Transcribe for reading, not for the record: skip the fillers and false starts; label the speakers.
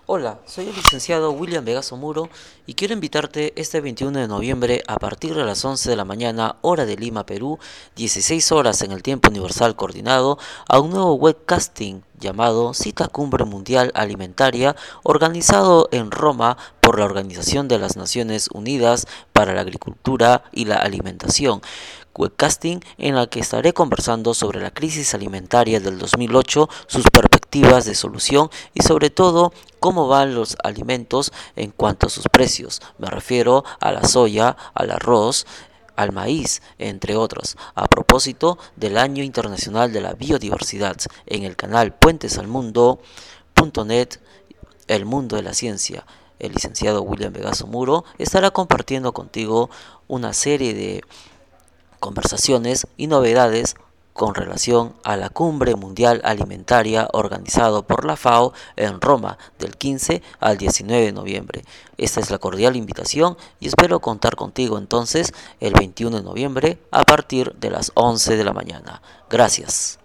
Speaker 1: Hola, soy el licenciado William Vegaso Muro y quiero invitarte este 21 de noviembre a partir de las 11 de la mañana, hora de Lima, Perú, 16 horas en el tiempo universal coordinado, a un nuevo webcasting llamado Cita Cumbre Mundial Alimentaria, organizado en Roma por la Organización de las Naciones Unidas para la Agricultura y la Alimentación. Webcasting en la que estaré conversando sobre la crisis alimentaria del 2008, sus perspectivas de solución y sobre todo cómo van los alimentos en cuanto a sus precios. Me refiero a la soya, al arroz, al maíz, entre otros, a propósito del Año Internacional de la Biodiversidad en el canal puentesalmundo.net, El Mundo de la Ciencia. El licenciado William Vegaso Muro estará compartiendo contigo una serie de conversaciones y novedades con relación a la Cumbre Mundial Alimentaria organizado por la FAO en Roma del 15 al 19 de noviembre. Esta es la cordial invitación y espero contar contigo entonces el 21 de noviembre a partir de las 11 de la mañana. Gracias.